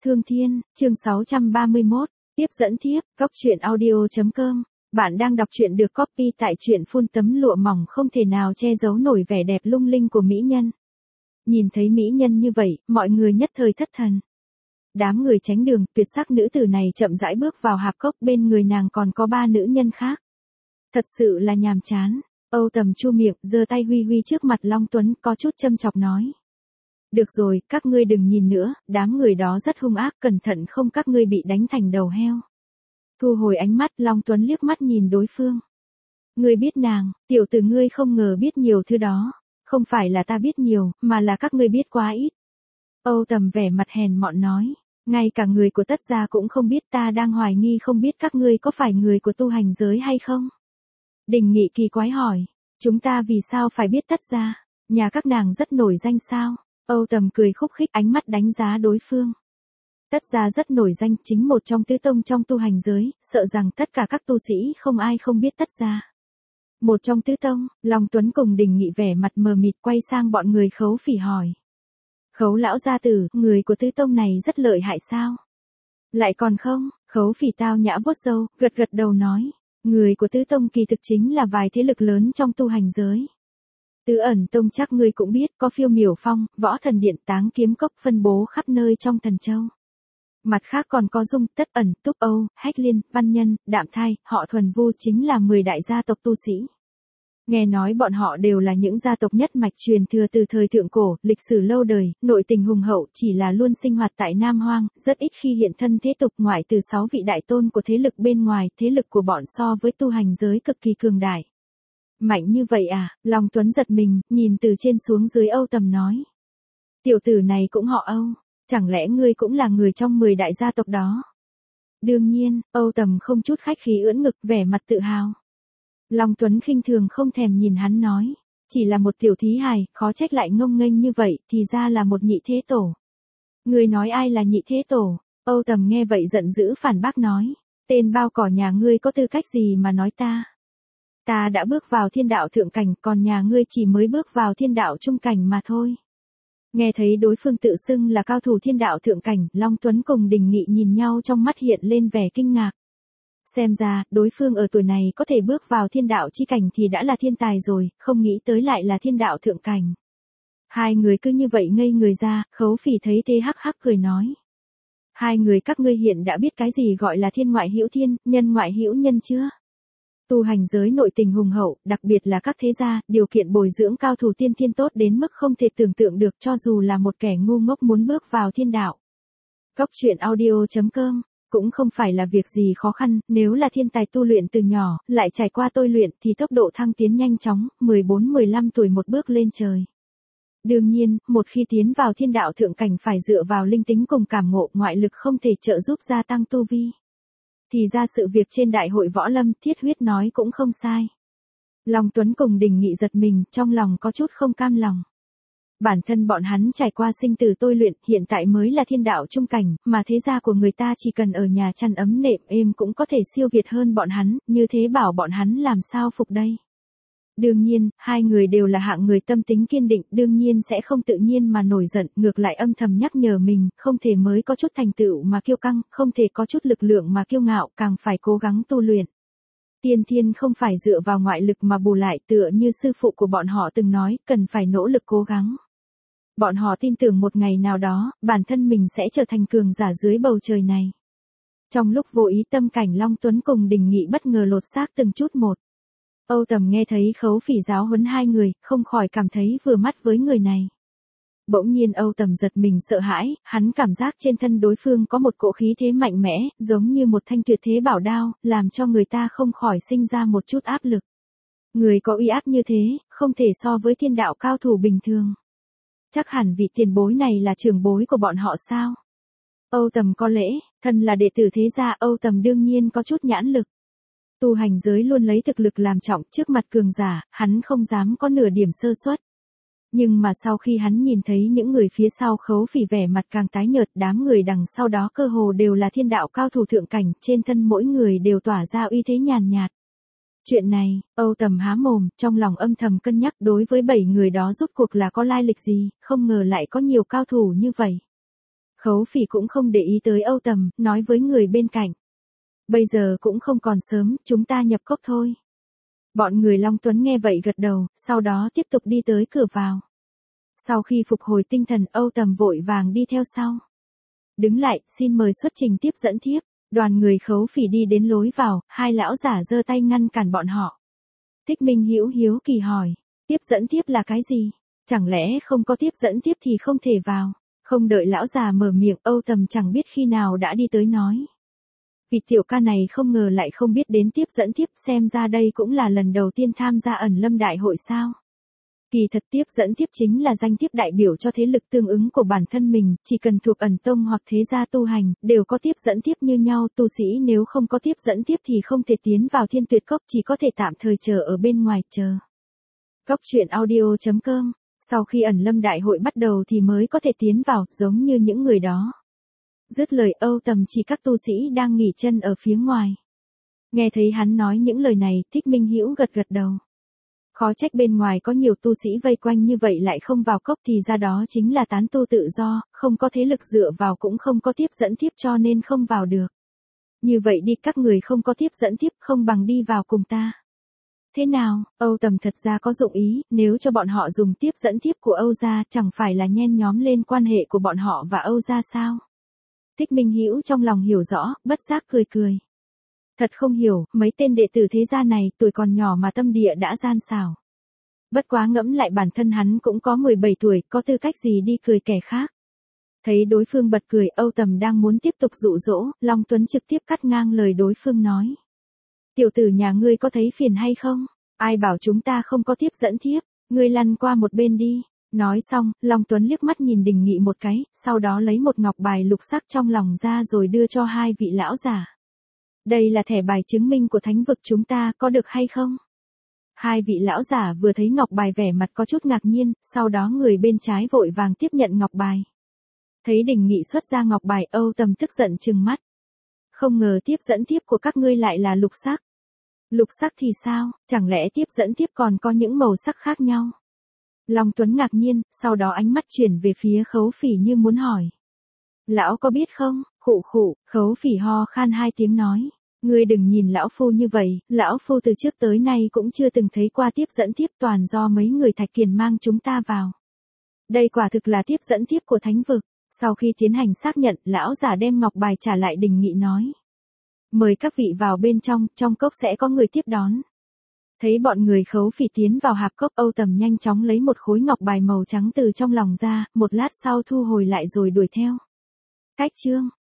Thương Thiên, chương 631, tiếp dẫn thiếp, góc truyện audio.com. Bạn đang đọc truyện được copy tại truyện phun tấm lụa mỏng không thể nào che giấu nổi vẻ đẹp lung linh của mỹ nhân. Nhìn thấy mỹ nhân như vậy, mọi người nhất thời thất thần. Đám người tránh đường, tuyệt sắc nữ tử này chậm rãi bước vào hạp cốc, bên người nàng còn có 3 nữ nhân khác. Thật sự là nhàm chán. Âu Tầm chu miệng, giơ tay huy huy trước mặt Long Tuấn, có chút châm chọc nói. Được rồi, các ngươi đừng nhìn nữa, đám người đó rất hung ác, cẩn thận không các ngươi bị đánh thành đầu heo. Thu hồi ánh mắt, Long Tuấn liếc mắt nhìn đối phương. Ngươi biết nàng, tiểu tử ngươi không ngờ biết nhiều thứ đó. Không phải là ta biết nhiều, mà là các ngươi biết quá ít. Âu Tầm vẻ mặt hèn mọn nói. Ngay cả người của Tất gia cũng không biết, ta đang hoài nghi không biết các ngươi có phải người của tu hành giới hay không. Đình Nghị kỳ quái hỏi. Chúng ta vì sao phải biết Tất gia? Nhà các nàng rất nổi danh sao? Âu Tầm cười khúc khích, ánh mắt đánh giá đối phương. Tất gia rất nổi danh, chính một trong tứ tông trong tu hành giới, sợ rằng tất cả các tu sĩ không ai không biết Tất gia. Một trong tứ tông, Long Tuấn cùng Đình Nghị vẻ mặt mờ mịt quay sang bọn người Khấu Phỉ hỏi. Khấu lão gia tử, người của tứ tông này rất lợi hại sao? Lại còn không, Khấu Phỉ tao nhã vuốt râu, gật gật đầu nói. Người của tứ tông kỳ thực chính là vài thế lực lớn trong tu hành giới. Tứ ẩn tông chắc ngươi cũng biết, có Phiêu Miểu Phong, Võ Thần Điện, Táng Kiếm Cốc phân bố khắp nơi trong Thần Châu. Mặt khác còn có Dung, Tất Ẩn, Túc Âu, Hách Liên, Văn Nhân, Đạm Thai, họ Thuần Vu chính là 10 đại gia tộc tu sĩ. Nghe nói bọn họ đều là những gia tộc nhất mạch truyền thừa từ thời thượng cổ, lịch sử lâu đời, nội tình hùng hậu, chỉ là luôn sinh hoạt tại Nam Hoang, rất ít khi hiện thân thế tục, ngoại trừ 6 vị đại tôn của thế lực bên ngoài, thế lực của bọn so với tu hành giới cực kỳ cường đại. Mạnh như vậy à? Long Tuấn giật mình, nhìn từ trên xuống dưới. Âu Tầm nói. Tiểu tử này cũng họ Âu, chẳng lẽ ngươi cũng là người trong 10 đại gia tộc đó? Đương nhiên, Âu Tầm không chút khách khí ưỡn ngực, vẻ mặt tự hào. Long Tuấn khinh thường không thèm nhìn hắn nói. Chỉ là một tiểu thí hài, khó trách lại ngông nghênh như vậy, thì ra là một nhị thế tổ. Ngươi nói ai là nhị thế tổ? Âu Tầm nghe vậy giận dữ phản bác nói. Tên bao cỏ nhà ngươi có tư cách gì mà nói ta? Ta đã bước vào thiên đạo thượng cảnh, còn nhà ngươi chỉ mới bước vào thiên đạo trung cảnh mà thôi. Nghe thấy đối phương tự xưng là cao thủ thiên đạo thượng cảnh, Long Tuấn cùng Đình Nghị nhìn nhau, trong mắt hiện lên vẻ kinh ngạc. Xem ra, đối phương ở tuổi này có thể bước vào thiên đạo chi cảnh thì đã là thiên tài rồi, không nghĩ tới lại là thiên đạo thượng cảnh. Hai người cứ như vậy ngây người ra, Khấu Phỉ thấy thế hắc hắc cười nói. Hai người các ngươi hiện đã biết cái gì gọi là thiên ngoại hữu thiên, nhân ngoại hữu nhân chưa? Tu hành giới nội tình hùng hậu, đặc biệt là các thế gia, điều kiện bồi dưỡng cao thủ tiên thiên tốt đến mức không thể tưởng tượng được, cho dù là một kẻ ngu ngốc muốn bước vào thiên đạo. Góc truyện audio.com, cũng không phải là việc gì khó khăn, nếu là thiên tài tu luyện từ nhỏ, lại trải qua tôi luyện thì tốc độ thăng tiến nhanh chóng, 14-15 tuổi một bước lên trời. Đương nhiên, một khi tiến vào thiên đạo thượng cảnh phải dựa vào linh tính cùng cảm ngộ, ngoại lực không thể trợ giúp gia tăng tu vi. Thì ra sự việc trên đại hội võ lâm, Thiết Huyết nói cũng không sai. Long Tuấn cùng Đình Nghị giật mình, trong lòng có chút không cam lòng. Bản thân bọn hắn trải qua sinh tử tôi luyện, hiện tại mới là thiên đạo trung cảnh, mà thế gia của người ta chỉ cần ở nhà chăn ấm nệm êm cũng có thể siêu việt hơn bọn hắn, như thế bảo bọn hắn làm sao phục đây. Đương nhiên, hai người đều là hạng người tâm tính kiên định, đương nhiên sẽ không tự nhiên mà nổi giận, ngược lại âm thầm nhắc nhở mình, không thể mới có chút thành tựu mà kiêu căng, không thể có chút lực lượng mà kiêu ngạo, càng phải cố gắng tu luyện. Tiên thiên không phải dựa vào ngoại lực mà bù lại, tựa như sư phụ của bọn họ từng nói, cần phải nỗ lực cố gắng. Bọn họ tin tưởng một ngày nào đó, bản thân mình sẽ trở thành cường giả dưới bầu trời này. Trong lúc vô ý, tâm cảnh Long Tuấn cùng Đình Nghị bất ngờ lột xác từng chút một. Âu Tầm nghe thấy Khấu Phỉ giáo huấn hai người, không khỏi cảm thấy vừa mắt với người này. Bỗng nhiên Âu Tầm giật mình sợ hãi, hắn cảm giác trên thân đối phương có một cỗ khí thế mạnh mẽ, giống như một thanh tuyệt thế bảo đao, làm cho người ta không khỏi sinh ra một chút áp lực. Người có uy áp như thế, không thể so với thiên đạo cao thủ bình thường. Chắc hẳn vị tiền bối này là trưởng bối của bọn họ sao? Âu Tầm có lẽ, thân là đệ tử thế gia, Âu Tầm đương nhiên có chút nhãn lực. Tu hành giới luôn lấy thực lực làm trọng, trước mặt cường giả, hắn không dám có nửa điểm sơ suất. Nhưng mà sau khi hắn nhìn thấy những người phía sau Khấu Phỉ vẻ mặt càng tái nhợt, đám người đằng sau đó cơ hồ đều là thiên đạo cao thủ thượng cảnh, trên thân mỗi người đều tỏa ra uy thế nhàn nhạt. Chuyện này, Âu Tầm há mồm, trong lòng âm thầm cân nhắc, đối với 7 người đó rốt cuộc là có lai lịch gì, không ngờ lại có nhiều cao thủ như vậy. Khấu Phỉ cũng không để ý tới Âu Tầm, nói với người bên cạnh. Bây giờ cũng không còn sớm, chúng ta nhập cốc thôi. Bọn người Long Tuấn nghe vậy gật đầu, sau đó tiếp tục đi tới cửa vào. Sau khi phục hồi tinh thần, Âu Tầm vội vàng đi theo sau. Đứng lại, xin mời xuất trình tiếp dẫn thiếp. Đoàn người Khấu Phỉ đi đến lối vào, hai lão giả giơ tay ngăn cản bọn họ. Thích Minh Hữu hiếu kỳ hỏi, tiếp dẫn thiếp là cái gì? Chẳng lẽ không có tiếp dẫn thiếp thì không thể vào? Không đợi lão già mở miệng, Âu Tầm chẳng biết khi nào đã đi tới nói. Vị tiểu ca này không ngờ lại không biết đến tiếp dẫn thiếp, xem ra đây cũng là lần đầu tiên tham gia ẩn lâm đại hội sao. Kỳ thật tiếp dẫn thiếp chính là danh thiếp đại biểu cho thế lực tương ứng của bản thân mình, chỉ cần thuộc ẩn tông hoặc thế gia tu hành, đều có tiếp dẫn thiếp như nhau, tu sĩ nếu không có tiếp dẫn thiếp thì không thể tiến vào Thiên Tuyệt Cốc, chỉ có thể tạm thời chờ ở bên ngoài chờ. Cốc truyện audio.com, sau khi ẩn lâm đại hội bắt đầu thì mới có thể tiến vào, giống như những người đó. Dứt lời, Âu Tầm chỉ các tu sĩ đang nghỉ chân ở phía ngoài. Nghe thấy hắn nói những lời này, Thích Minh Hữu gật gật đầu. Khó trách bên ngoài có nhiều tu sĩ vây quanh như vậy lại không vào cốc, thì ra đó chính là tán tu tự do, không có thế lực dựa vào cũng không có tiếp dẫn thiếp cho nên không vào được. Như vậy đi, các người không có tiếp dẫn thiếp, không bằng đi vào cùng ta. Thế nào, Âu Tầm thật ra có dụng ý, nếu cho bọn họ dùng tiếp dẫn thiếp của Âu gia, chẳng phải là nhen nhóm lên quan hệ của bọn họ và Âu gia sao? Thích Minh Hữu trong lòng hiểu rõ, bất giác cười cười. Thật không hiểu, mấy tên đệ tử thế gia này tuổi còn nhỏ mà tâm địa đã gian xảo. Bất quá ngẫm lại bản thân hắn cũng có 17 tuổi, có tư cách gì đi cười kẻ khác. Thấy đối phương bật cười, Âu Tầm đang muốn tiếp tục dụ dỗ, Long Tuấn trực tiếp cắt ngang lời đối phương nói. Tiểu tử nhà ngươi có thấy phiền hay không? Ai bảo chúng ta không có tiếp dẫn thiếp, ngươi lăn qua một bên đi. Nói xong, Long Tuấn liếc mắt nhìn Đình Nghị một cái, sau đó lấy một ngọc bài lục sắc trong lòng ra rồi đưa cho hai vị lão giả. Đây là thẻ bài chứng minh của thánh vực chúng ta, có được hay không? Hai vị lão giả vừa thấy ngọc bài vẻ mặt có chút ngạc nhiên, sau đó người bên trái vội vàng tiếp nhận ngọc bài. Thấy Đình Nghị xuất ra ngọc bài, Âu Tầm tức giận trừng mắt. Không ngờ tiếp dẫn thiếp của các ngươi lại là lục sắc. Lục sắc thì sao, chẳng lẽ tiếp dẫn thiếp còn có những màu sắc khác nhau? Long Tuấn ngạc nhiên, sau đó ánh mắt chuyển về phía Khấu Phỉ như muốn hỏi. Lão có biết không? Khụ khụ, Khấu Phỉ ho khan hai tiếng nói. Ngươi đừng nhìn lão phu như vậy, lão phu từ trước tới nay cũng chưa từng thấy qua tiếp dẫn thiếp, toàn do mấy người Thạch Kiền mang chúng ta vào. Đây quả thực là tiếp dẫn thiếp của thánh vực. Sau khi tiến hành xác nhận, lão giả đem ngọc bài trả lại Đình Nghị nói. Mời các vị vào bên trong cốc sẽ có người tiếp đón. Thấy bọn người Khấu Phỉ tiến vào hạp cốc, Âu Tầm nhanh chóng lấy một khối ngọc bài màu trắng từ trong lòng ra, một lát sau thu hồi lại rồi đuổi theo. Cách chương